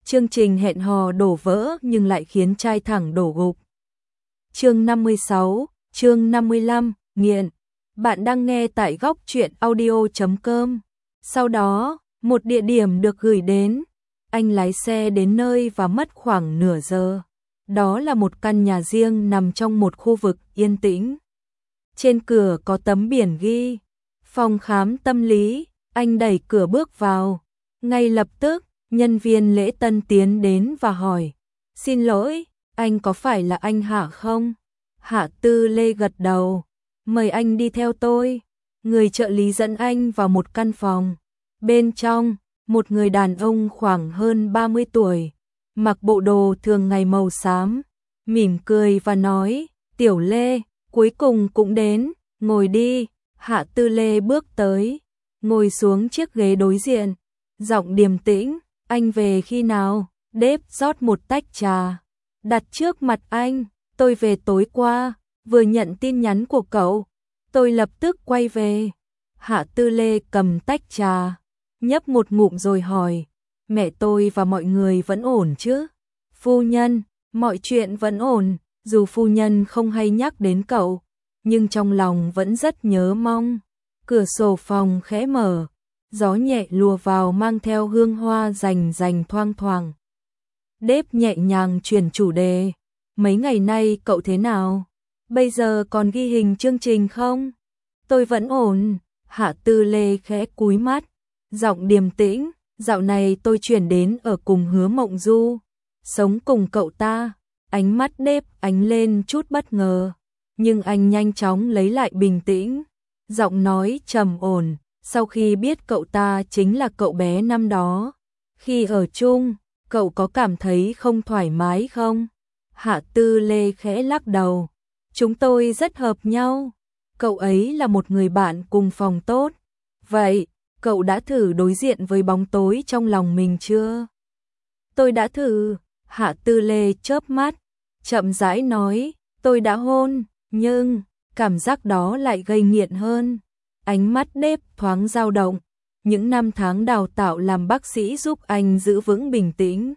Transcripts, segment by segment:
chương trình hẹn hò đổ vỡ nhưng lại khiến trai thẳng đổ gục. Chương 56, chương 55, nghiện. Bạn đang nghe tại góc truyện audio.com. Sau đó, một địa điểm được gửi đến. Anh lái xe đến nơi và mất khoảng nửa giờ. Đó là một căn nhà riêng nằm trong một khu vực yên tĩnh. Trên cửa có tấm biển ghi phòng khám tâm lý. Anh đẩy cửa bước vào. Ngay lập tức, nhân viên lễ tân tiến đến và hỏi: "Xin lỗi, anh có phải là anh Hạ không?" Hạ Tư Lê gật đầu. "Mời anh đi theo tôi." Người trợ lý dẫn anh vào một căn phòng. Bên trong, một người đàn ông khoảng hơn 30 tuổi, mặc bộ đồ thường ngày màu xám, mỉm cười và nói: "Tiểu Lê, cuối cùng cũng đến, ngồi đi." Hạ Tư Lê bước tới, ngồi xuống chiếc ghế đối diện, giọng điềm tĩnh: "Anh về khi nào?" Đếp rót một tách trà, đặt trước mặt anh. "Tôi về tối qua, vừa nhận tin nhắn của cậu, tôi lập tức quay về." Hạ Tư Lê cầm tách trà, nhấp một ngụm rồi hỏi: "Mẹ tôi và mọi người vẫn ổn chứ?" "Phu nhân, mọi chuyện vẫn ổn, dù phu nhân không hay nhắc đến cậu, nhưng trong lòng vẫn rất nhớ mong." Cửa sổ phòng khẽ mở, gió nhẹ lùa vào mang theo hương hoa rành rành thoang thoảng. Đếp nhẹ nhàng chuyển chủ đề: "Mấy ngày nay cậu thế nào? Bây giờ còn ghi hình chương trình không?" "Tôi vẫn ổn." Hạ Tư Lê khẽ cúi mắt, giọng điềm tĩnh: "Dạo này tôi chuyển đến ở cùng Hứa Mộng Du, sống cùng cậu ta." Ánh mắt Đếp ánh lên chút bất ngờ, nhưng anh nhanh chóng lấy lại bình tĩnh, giọng nói trầm ổn: "Sau khi biết cậu ta chính là cậu bé năm đó, khi ở chung, cậu có cảm thấy không thoải mái không?" Hạ Tư Lê khẽ lắc đầu: "Chúng tôi rất hợp nhau. Cậu ấy là một người bạn cùng phòng tốt." "Vậy, cậu đã thử đối diện với bóng tối trong lòng mình chưa?" "Tôi đã thử." Hạ Tư Lê chớp mắt, chậm rãi nói: "Tôi đã hôn, nhưng cảm giác đó lại gây nghiện hơn." Ánh mắt Đếp thoáng dao động. Những năm tháng đào tạo làm bác sĩ giúp anh giữ vững bình tĩnh.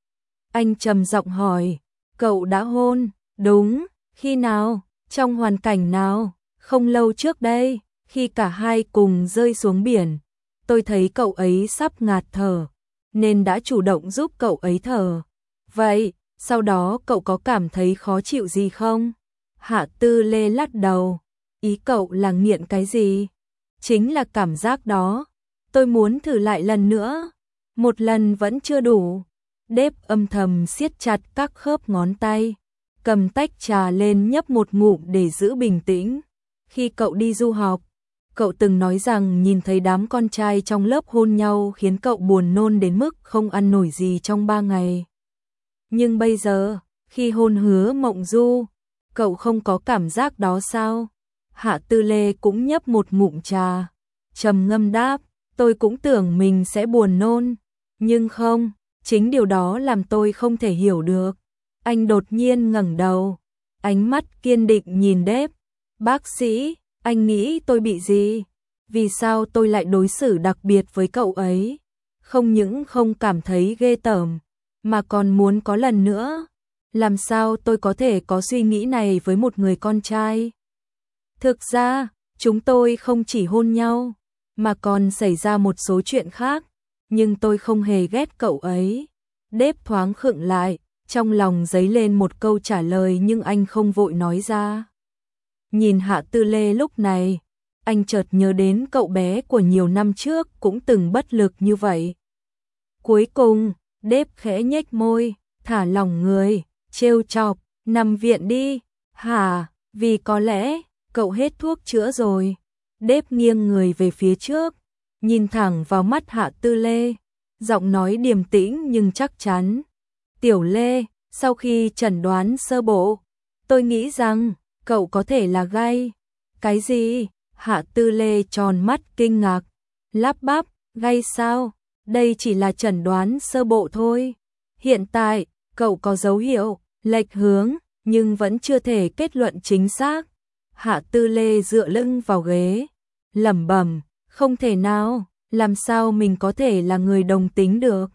Anh trầm giọng hỏi: "Cậu đã hôn?" "Đúng." "Khi nào? Trong hoàn cảnh nào?" "Không lâu trước đây, khi cả hai cùng rơi xuống biển. Tôi thấy cậu ấy sắp ngạt thở, nên đã chủ động giúp cậu ấy thở." "Vậy, sau đó cậu có cảm thấy khó chịu gì không?" Hạ Tư Lê lắc đầu. "Ý cậu là nghiện cái gì?" "Chính là cảm giác đó. Tôi muốn thử lại lần nữa. Một lần vẫn chưa đủ." Đếp âm thầm siết chặt các khớp ngón tay, cầm tách trà lên nhấp một ngụm để giữ bình tĩnh. "Khi cậu đi du học, cậu từng nói rằng nhìn thấy đám con trai trong lớp hôn nhau khiến cậu buồn nôn đến mức không ăn nổi gì trong 3 ngày. Nhưng bây giờ, khi hôn Hứa Mộng Du, cậu không có cảm giác đó sao?" Hạ Tư Lê cũng nhấp một ngụm trà, trầm ngâm đáp: "Tôi cũng tưởng mình sẽ buồn nôn, nhưng không, chính điều đó làm tôi không thể hiểu được." Anh đột nhiên ngẩng đầu, ánh mắt kiên định nhìn Đếp. "Bác sĩ, anh nghĩ tôi bị gì? Vì sao tôi lại đối xử đặc biệt với cậu ấy? Không những không cảm thấy ghê tởm, mà còn muốn có lần nữa. Làm sao tôi có thể có suy nghĩ này với một người con trai? Thực ra, chúng tôi không chỉ hôn nhau, mà còn xảy ra một số chuyện khác, nhưng tôi không hề ghét cậu ấy." Đếp thoáng khựng lại, trong lòng dấy lên một câu trả lời nhưng anh không vội nói ra. Nhìn Hạ Tư Lê lúc này, anh chợt nhớ đến cậu bé của nhiều năm trước cũng từng bất lực như vậy. Cuối cùng, Đếp khẽ nhếch môi, thả lỏng người, trêu chọc: "Nằm viện đi." "Hả? Vì có lẽ cậu hết thuốc chữa rồi." Đếp nghiêng người về phía trước, nhìn thẳng vào mắt Hạ Tư Lê, giọng nói điềm tĩnh nhưng chắc chắn: "Tiểu Lê, sau khi chẩn đoán sơ bộ, tôi nghĩ rằng cậu có thể là gay." "Cái gì?" Hạ Tư Lê tròn mắt kinh ngạc, lắp bắp: "Gay sao? Đây chỉ là chẩn đoán sơ bộ thôi. Hiện tại, cậu có dấu hiệu lệch hướng, nhưng vẫn chưa thể kết luận chính xác." Hạ Tư Lê dựa lưng vào ghế, lẩm bẩm: "Không thể nào, làm sao mình có thể là người đồng tính được?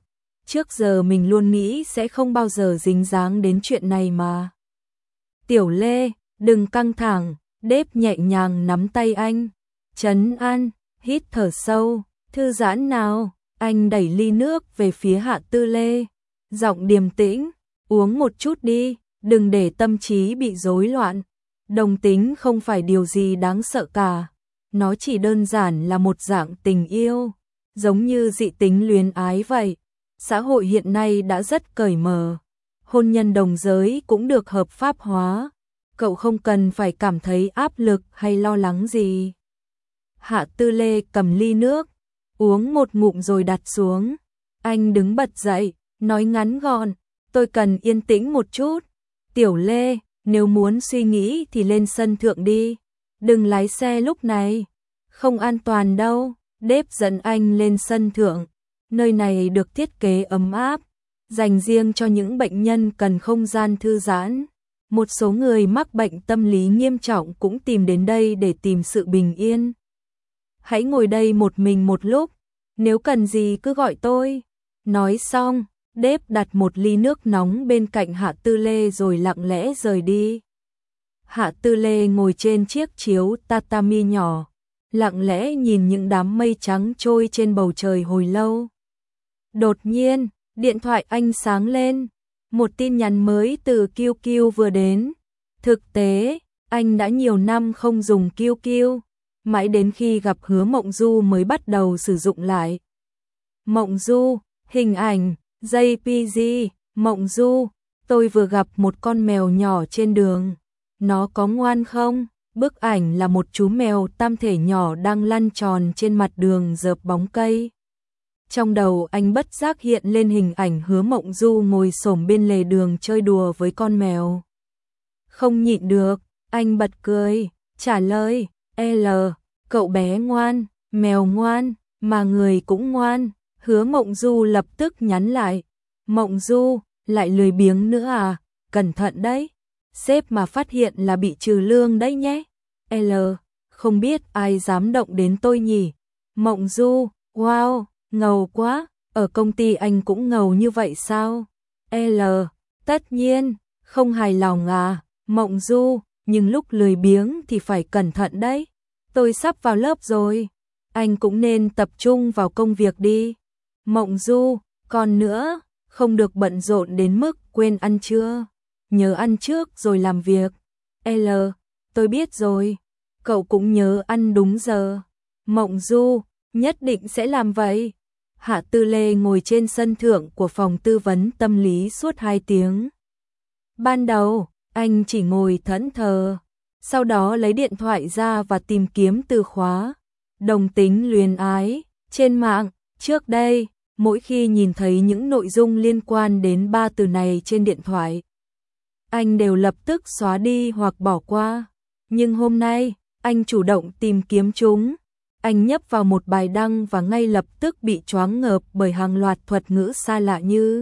Trước giờ mình luôn nghĩ sẽ không bao giờ dính dáng đến chuyện này mà. Tiểu Lê, đừng căng thẳng, Đếp nhẹ nhàng nắm tay anh. Trấn an, hít thở sâu, thư giãn nào. Anh đẩy ly nước về phía Hạ Tư Lê. Giọng điềm tĩnh, uống một chút đi, đừng để tâm trí bị rối loạn. Đồng tính không phải điều gì đáng sợ cả. Nó chỉ đơn giản là một dạng tình yêu, giống như dị tính luyến ái vậy. Xã hội hiện nay đã rất cởi mở. Hôn nhân đồng giới cũng được hợp pháp hóa. Cậu không cần phải cảm thấy áp lực hay lo lắng gì. Hạ Tư Lê cầm ly nước, uống một ngụm rồi đặt xuống. Anh đứng bật dậy, nói ngắn gọn, tôi cần yên tĩnh một chút. Tiểu Lê, nếu muốn suy nghĩ thì lên sân thượng đi. Đừng lái xe lúc này. Không an toàn đâu. Đếp dẫn anh lên sân thượng. Nơi này được thiết kế ấm áp, dành riêng cho những bệnh nhân cần không gian thư giãn. Một số người mắc bệnh tâm lý nghiêm trọng cũng tìm đến đây để tìm sự bình yên. Hãy ngồi đây một mình một lúc, nếu cần gì cứ gọi tôi. Nói xong, Đếp đặt một ly nước nóng bên cạnh Hạ Tư Lê rồi lặng lẽ rời đi. Hạ Tư Lê ngồi trên chiếc chiếu tatami nhỏ, lặng lẽ nhìn những đám mây trắng trôi trên bầu trời hồi lâu. Đột nhiên, điện thoại anh sáng lên, một tin nhắn mới từ QQ vừa đến. Thực tế, anh đã nhiều năm không dùng QQ, mãi đến khi gặp Hứa Mộng Du mới bắt đầu sử dụng lại. Mộng Du, hình ảnh, JPG, Mộng Du, tôi vừa gặp một con mèo nhỏ trên đường. Nó có ngoan không? Bức ảnh là một chú mèo tam thể nhỏ đang lăn tròn trên mặt đường dợp bóng cây. Trong đầu anh bất giác hiện lên hình ảnh Hứa Mộng Du ngồi xổm bên lề đường chơi đùa với con mèo. Không nhịn được, anh bật cười, trả lời, L, cậu bé ngoan, mèo ngoan, mà người cũng ngoan. Hứa Mộng Du lập tức nhắn lại, Mộng Du, lại lười biếng nữa à, cẩn thận đấy. Sếp mà phát hiện là bị trừ lương đấy nhé. L, không biết ai dám động đến tôi nhỉ. Mộng Du, wow, ngầu quá, ở công ty anh cũng ngầu như vậy sao? L, tất nhiên, không hài lòng à. Mộng Du, nhưng lúc lười biếng thì phải cẩn thận đấy. Tôi sắp vào lớp rồi, anh cũng nên tập trung vào công việc đi. Mộng Du, còn nữa, không được bận rộn đến mức quên ăn trưa. Nhớ ăn trước rồi làm việc. L, tôi biết rồi. Cậu cũng nhớ ăn đúng giờ. Mộng Du, nhất định sẽ làm vậy. Hạ Tư Lê ngồi trên sân thượng của phòng tư vấn tâm lý suốt 2 tiếng. Ban đầu, anh chỉ ngồi thẫn thờ. Sau đó lấy điện thoại ra và tìm kiếm từ khóa. Đồng tính luyến ái. Trên mạng, trước đây, mỗi khi nhìn thấy những nội dung liên quan đến 3 từ này trên điện thoại, anh đều lập tức xóa đi hoặc bỏ qua. Nhưng hôm nay, anh chủ động tìm kiếm chúng. Anh nhấp vào một bài đăng và ngay lập tức bị choáng ngợp bởi hàng loạt thuật ngữ xa lạ như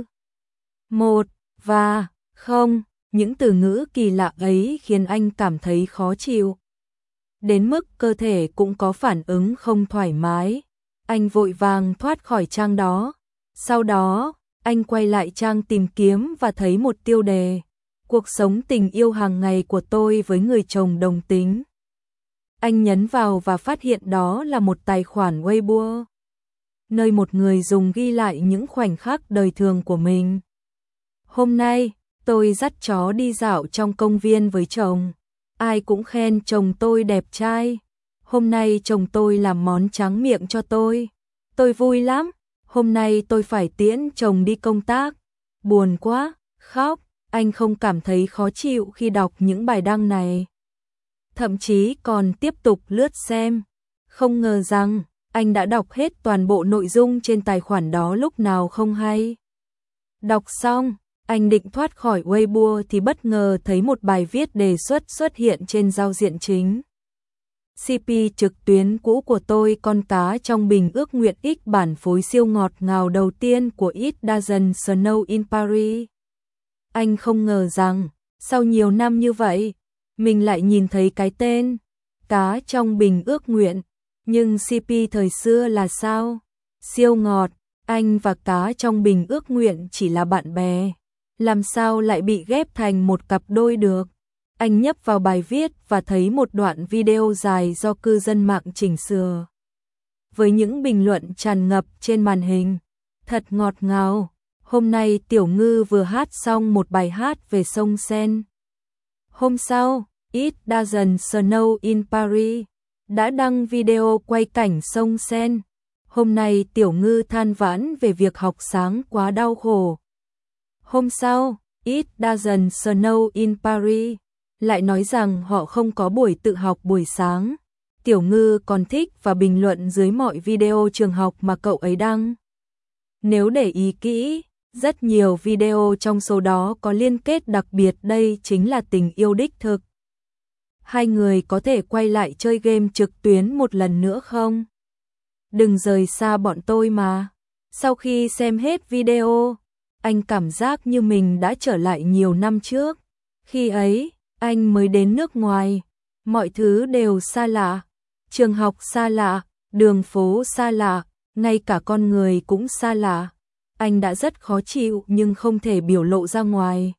một và không. Những từ ngữ kỳ lạ ấy khiến anh cảm thấy khó chịu. Đến mức cơ thể cũng có phản ứng không thoải mái. Anh vội vàng thoát khỏi trang đó. Sau đó, anh quay lại trang tìm kiếm và thấy một tiêu đề. Cuộc sống tình yêu hàng ngày của tôi với người chồng đồng tính. Anh nhấn vào và phát hiện đó là một tài khoản Weibo, nơi một người dùng ghi lại những khoảnh khắc đời thường của mình. Hôm nay, tôi dắt chó đi dạo trong công viên với chồng. Ai cũng khen chồng tôi đẹp trai. Hôm nay chồng tôi làm món tráng miệng cho tôi. Tôi vui lắm. Hôm nay tôi phải tiễn chồng đi công tác. Buồn quá, khóc. Anh không cảm thấy khó chịu khi đọc những bài đăng này. Thậm chí còn tiếp tục lướt xem. Không ngờ rằng, anh đã đọc hết toàn bộ nội dung trên tài khoản đó lúc nào không hay. Đọc xong, anh định thoát khỏi Weibo thì bất ngờ thấy một bài viết đề xuất hiện trên giao diện chính. CP trực tuyến cũ của tôi, con cá trong bình ước nguyện X bản phối siêu ngọt ngào đầu tiên của It Doesn't Snow in Paris. Anh không ngờ rằng, sau nhiều năm như vậy, mình lại nhìn thấy cái tên cá trong bình ước nguyện. Nhưng CP thời xưa là sao? Siêu ngọt, Anh và cá trong bình ước nguyện chỉ là bạn bè, làm sao lại bị ghép thành một cặp đôi được. Anh nhấp vào bài viết và thấy một đoạn video dài do cư dân mạng chỉnh sửa. Với những bình luận tràn ngập trên màn hình, thật ngọt ngào. Hôm nay Tiểu Ngư vừa hát xong một bài hát về sông Seine. Hôm sau, It Doesn't Snow in Paris đã đăng video quay cảnh sông Seine. Hôm nay Tiểu Ngư than vãn về việc học sáng quá đau khổ. Hôm sau, It Doesn't Snow in Paris lại nói rằng họ không có buổi tự học buổi sáng. Tiểu Ngư còn thích và bình luận dưới mọi video trường học mà cậu ấy đăng. Nếu để ý kỹ, rất nhiều video trong số đó có liên kết đặc biệt, đây chính là tình yêu đích thực. Hai người có thể quay lại chơi game trực tuyến một lần nữa không? Đừng rời xa bọn tôi mà. Sau khi xem hết video, anh cảm giác như mình đã trở lại nhiều năm trước. Khi ấy, anh mới đến nước ngoài, mọi thứ đều xa lạ, trường học xa lạ, đường phố xa lạ, ngay cả con người cũng xa lạ. Anh đã rất khó chịu nhưng không thể biểu lộ ra ngoài.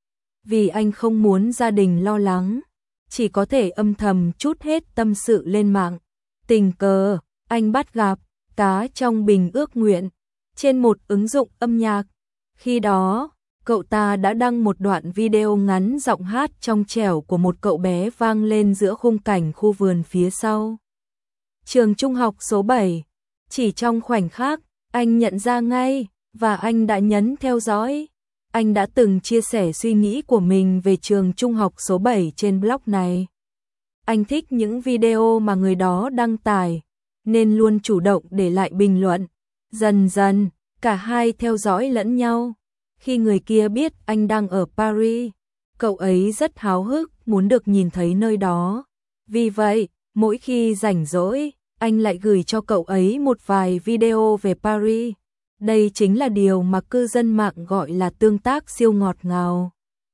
Vì anh không muốn gia đình lo lắng, chỉ có thể âm thầm trút hết tâm sự lên mạng. Tình cờ, anh bắt gặp cá trong bình ước nguyện trên một ứng dụng âm nhạc. Khi đó, cậu ta đã đăng một đoạn video ngắn giọng hát trong trẻo của một cậu bé vang lên giữa khung cảnh khu vườn phía sau trường trung học số 7. Chỉ trong khoảnh khắc, anh nhận ra ngay và anh đã nhấn theo dõi. Anh đã từng chia sẻ suy nghĩ của mình về trường trung học số 7 trên blog này. Anh thích những video mà người đó đăng tải, nên luôn chủ động để lại bình luận. Dần dần, cả hai theo dõi lẫn nhau. Khi người kia biết anh đang ở Paris, cậu ấy rất háo hức muốn được nhìn thấy nơi đó. Vì vậy, mỗi khi rảnh rỗi, anh lại gửi cho cậu ấy một vài video về Paris. Đây chính là điều mà cư dân mạng gọi là tương tác siêu ngọt ngào.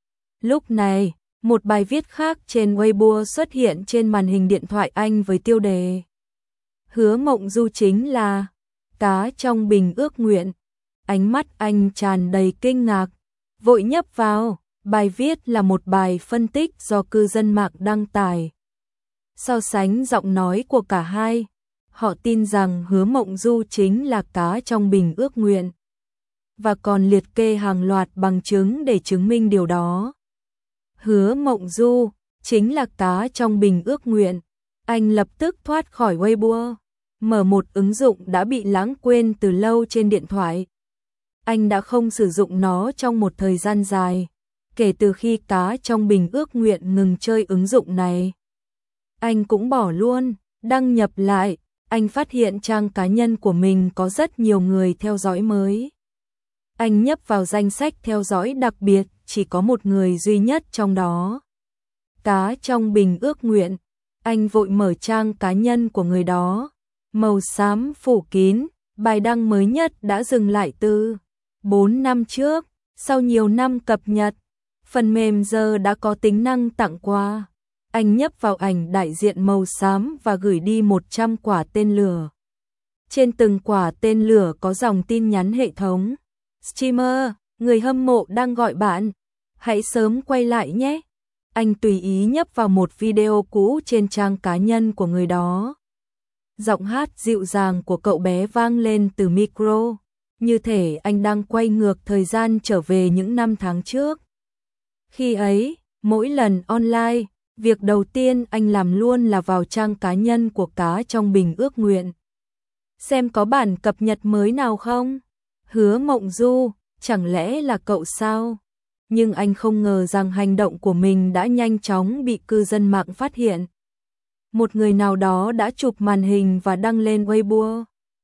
Lúc này, một bài viết khác trên Weibo xuất hiện trên màn hình điện thoại anh với tiêu đề Hứa Mộng Du chính là cá trong bình ước nguyện. Ánh mắt anh tràn đầy kinh ngạc, vội nhấp vào. Bài viết là một bài phân tích do cư dân mạng đăng tải. So sánh giọng nói của cả hai, họ tin rằng Hứa Mộng Du chính là cá trong bình ước nguyện, và còn liệt kê hàng loạt bằng chứng để chứng minh điều đó. Hứa Mộng Du chính là cá trong bình ước nguyện. Anh lập tức thoát khỏi Weibo, mở một ứng dụng đã bị lãng quên từ lâu trên điện thoại. Anh đã không sử dụng nó trong một thời gian dài, kể từ khi cá trong bình ước nguyện ngừng chơi ứng dụng này. Anh cũng bỏ luôn, đăng nhập lại, anh phát hiện trang cá nhân của mình có rất nhiều người theo dõi mới. Anh nhấp vào danh sách theo dõi đặc biệt, chỉ có một người duy nhất trong đó. Cá trong bình ước nguyện, anh vội mở trang cá nhân của người đó. Màu xám phủ kín, bài đăng mới nhất đã dừng lại từ 4 năm trước, sau nhiều năm cập nhật. Phần mềm giờ đã có tính năng tặng quà. Anh nhấp vào ảnh đại diện màu xám và gửi đi 100 quả tên lửa. Trên từng quả tên lửa có dòng tin nhắn hệ thống. Streamer, người hâm mộ đang gọi bạn. Hãy sớm quay lại nhé. Anh tùy ý nhấp vào một video cũ trên trang cá nhân của người đó. Giọng hát dịu dàng của cậu bé vang lên từ micro, như thể anh đang quay ngược thời gian trở về những năm tháng trước. Khi ấy, mỗi lần online, việc đầu tiên anh làm luôn là vào trang cá nhân của cá trong bình ước nguyện. Xem có bản cập nhật mới nào không? Hứa Mộng Du, chẳng lẽ là cậu sao? Nhưng anh không ngờ rằng hành động của mình đã nhanh chóng bị cư dân mạng phát hiện. Một người nào đó đã chụp màn hình và đăng lên Weibo.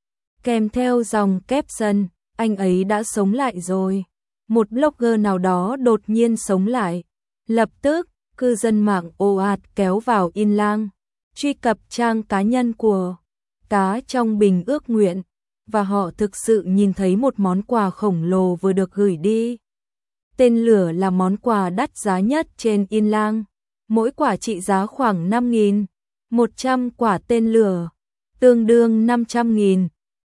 Kèm theo dòng caption, anh ấy đã sống lại rồi. Một blogger nào đó đột nhiên sống lại. Lập tức, cư dân mạng ồ ạt kéo vào in lang, truy cập trang cá nhân của cá trong bình ước nguyện, và họ thực sự nhìn thấy một món quà khổng lồ vừa được gửi đi. Tên lửa là món quà đắt giá nhất trên in lang, mỗi quả trị giá khoảng 5.000, 100 quả tên lửa, tương đương 500.000.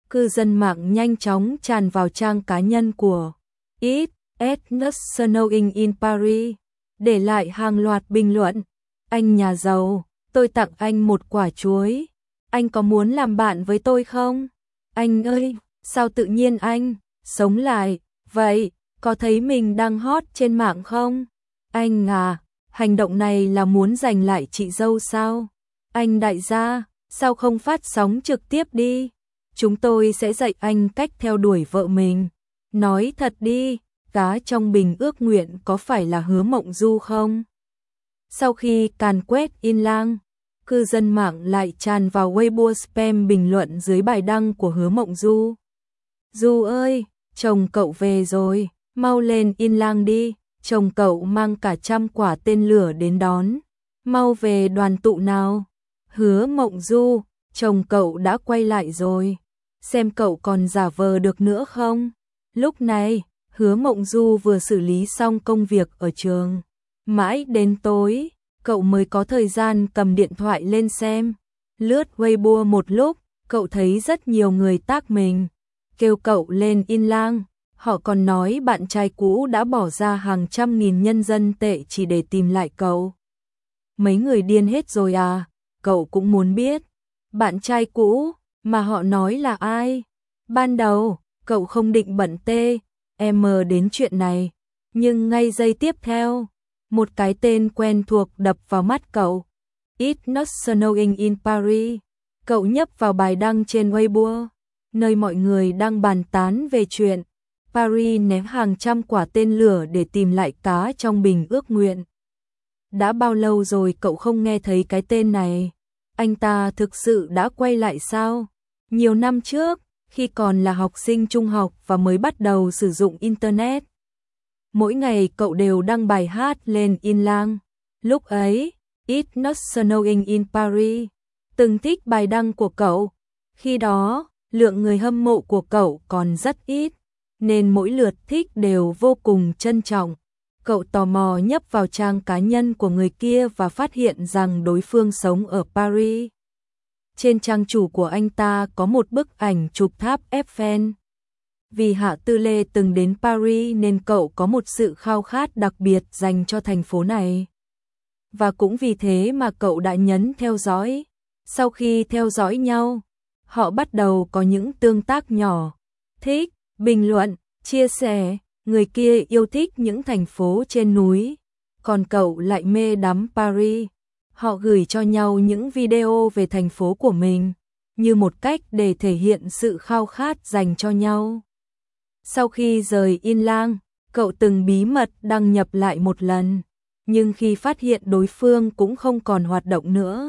Cư dân mạng nhanh chóng tràn vào trang cá nhân của It Not Snowing in Paris, để lại hàng loạt bình luận. Anh nhà giàu, tôi tặng anh một quả chuối. Anh có muốn làm bạn với tôi không? Anh ơi, sao tự nhiên anh sống lại vậy? Có thấy mình đang hot trên mạng không? Anh à, hành động này là muốn giành lại chị dâu sao? Anh đại gia, sao không phát sóng trực tiếp đi? Chúng tôi sẽ dạy anh cách theo đuổi vợ mình. Nói thật đi, cá trong bình ước nguyện có phải là Hứa Mộng Du không? Sau khi càn quét in lang, cư dân mạng lại tràn vào Weibo spam bình luận dưới bài đăng của Hứa Mộng Du. Du ơi, chồng cậu về rồi, mau lên in lang đi, chồng cậu mang cả 100 quả tên lửa đến đón. Mau về đoàn tụ nào. Hứa Mộng Du, chồng cậu đã quay lại rồi, xem cậu còn giả vờ được nữa không? Lúc này, Hứa Mộng Du vừa xử lý xong công việc ở trường. Mãi đến tối, cậu mới có thời gian cầm điện thoại lên xem. Lướt Weibo một lúc, cậu thấy rất nhiều người tag mình, kêu cậu lên in lang. Họ còn nói bạn trai cũ đã bỏ ra hàng trăm nghìn nhân dân tệ chỉ để tìm lại cậu. Mấy người điên hết rồi à? Cậu cũng muốn biết bạn trai cũ mà họ nói là ai? Ban đầu, cậu không định bận đến chuyện này, nhưng ngay giây tiếp theo, một cái tên quen thuộc đập vào mắt cậu. It Not Snowing in Paris. Cậu nhấp vào bài đăng trên Weibo, nơi mọi người đang bàn tán về chuyện Paris ném hàng trăm quả tên lửa để tìm lại cá trong bình ước nguyện. Đã bao lâu rồi cậu không nghe thấy cái tên này? Anh ta thực sự đã quay lại sao? Nhiều năm trước, khi còn là học sinh trung học và mới bắt đầu sử dụng Internet, mỗi ngày cậu đều đăng bài hát lên in lang. Lúc ấy, It Not Snowing in Paris từng thích bài đăng của cậu. Khi đó, lượng người hâm mộ của cậu còn rất ít, nên mỗi lượt thích đều vô cùng trân trọng. Cậu tò mò nhấp vào trang cá nhân của người kia và phát hiện rằng đối phương sống ở Paris. Trên trang chủ của anh ta có một bức ảnh chụp tháp Eiffel. Vì Hạ Tư Lê từng đến Paris nên cậu có một sự khao khát đặc biệt dành cho thành phố này. Và cũng vì thế mà cậu đã nhấn theo dõi. Sau khi theo dõi nhau, họ bắt đầu có những tương tác nhỏ. Thích, bình luận, chia sẻ. Người kia yêu thích những thành phố trên núi, còn cậu lại mê đắm Paris. Họ gửi cho nhau những video về thành phố của mình, như một cách để thể hiện sự khao khát dành cho nhau. Sau khi rời in lang, cậu từng bí mật đăng nhập lại một lần, nhưng khi phát hiện đối phương cũng không còn hoạt động nữa,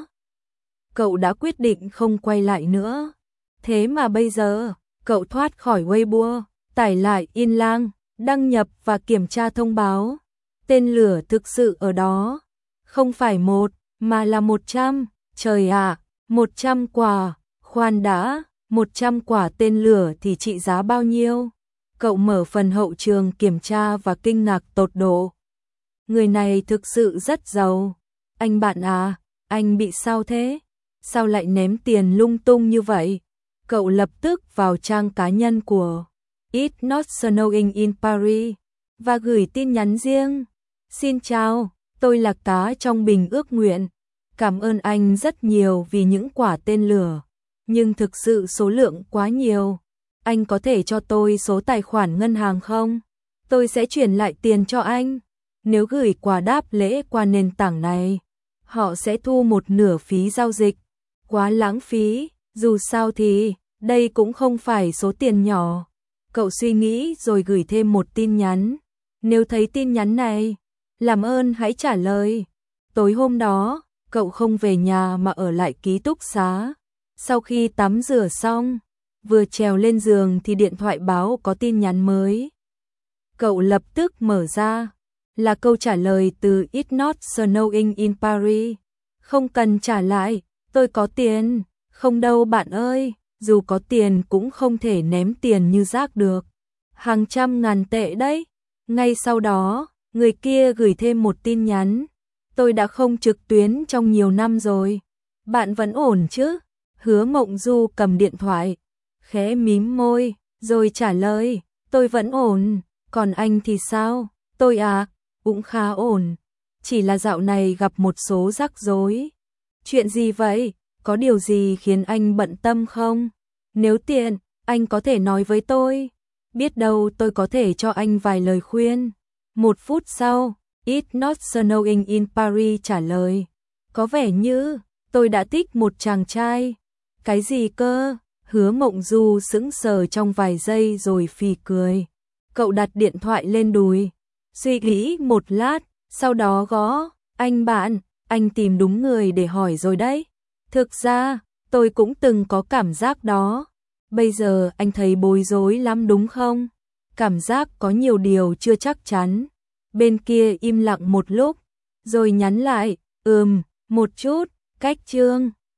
cậu đã quyết định không quay lại nữa. Thế mà bây giờ, cậu thoát khỏi Weibo, tải lại in lang, đăng nhập và kiểm tra thông báo. Tên lửa thực sự ở đó, không phải một, mà là 100. Trời ạ, 100 quả, khoan đã, 100 quả tên lửa thì trị giá bao nhiêu? Cậu mở phần hậu trường kiểm tra và kinh ngạc tột độ. Người này thực sự rất giàu. Anh bạn à, anh bị sao thế? Sao lại ném tiền lung tung như vậy? Cậu lập tức vào trang cá nhân của It Not Snowing in Paris và gửi tin nhắn riêng. Xin chào, tôi là cá trong bình ước nguyện. Cảm ơn anh rất nhiều vì những quả tên lửa, nhưng thực sự số lượng quá nhiều. Anh có thể cho tôi số tài khoản ngân hàng không? Tôi sẽ chuyển lại tiền cho anh. Nếu gửi quà đáp lễ qua nền tảng này, họ sẽ thu một nửa phí giao dịch. Quá lãng phí, dù sao thì đây cũng không phải số tiền nhỏ. Cậu suy nghĩ rồi gửi thêm một tin nhắn. Nếu thấy tin nhắn này, làm ơn hãy trả lời. Tối hôm đó, cậu không về nhà mà ở lại ký túc xá. Sau khi tắm rửa xong, vừa trèo lên giường thì điện thoại báo có tin nhắn mới. Cậu lập tức mở ra, là câu trả lời từ It Not Snowing in Paris. Không cần trả lại, tôi có tiền. Không đâu bạn ơi, dù có tiền cũng không thể ném tiền như rác được. Hàng trăm ngàn tệ đấy. Ngay sau đó, người kia gửi thêm một tin nhắn. Tôi đã không trực tuyến trong nhiều năm rồi. Bạn vẫn ổn chứ? Hứa Mộng Du cầm điện thoại. khẽ mím môi, rồi trả lời, tôi vẫn ổn, còn anh thì sao? Tôi à, cũng khá ổn, chỉ là dạo này gặp một số rắc rối. Chuyện gì vậy? Có điều gì khiến anh bận tâm không? Nếu tiện, anh có thể nói với tôi. Biết đâu tôi có thể cho anh vài lời khuyên. 1 phút sau, It's Not Snowing in Paris trả lời. Có vẻ như tôi đã thích một chàng trai. Cái gì cơ? Hứa Mộng Du sững sờ trong vài giây rồi phì cười. Cậu đặt điện thoại lên đùi, suy nghĩ một lát, sau đó gõ, anh bạn, anh tìm đúng người để hỏi rồi đấy. Thực ra, tôi cũng từng có cảm giác đó. Bây giờ anh thấy bối rối lắm đúng không? Cảm giác có nhiều điều chưa chắc chắn. Bên kia im lặng một lúc, rồi nhắn lại, một chút, cách chương.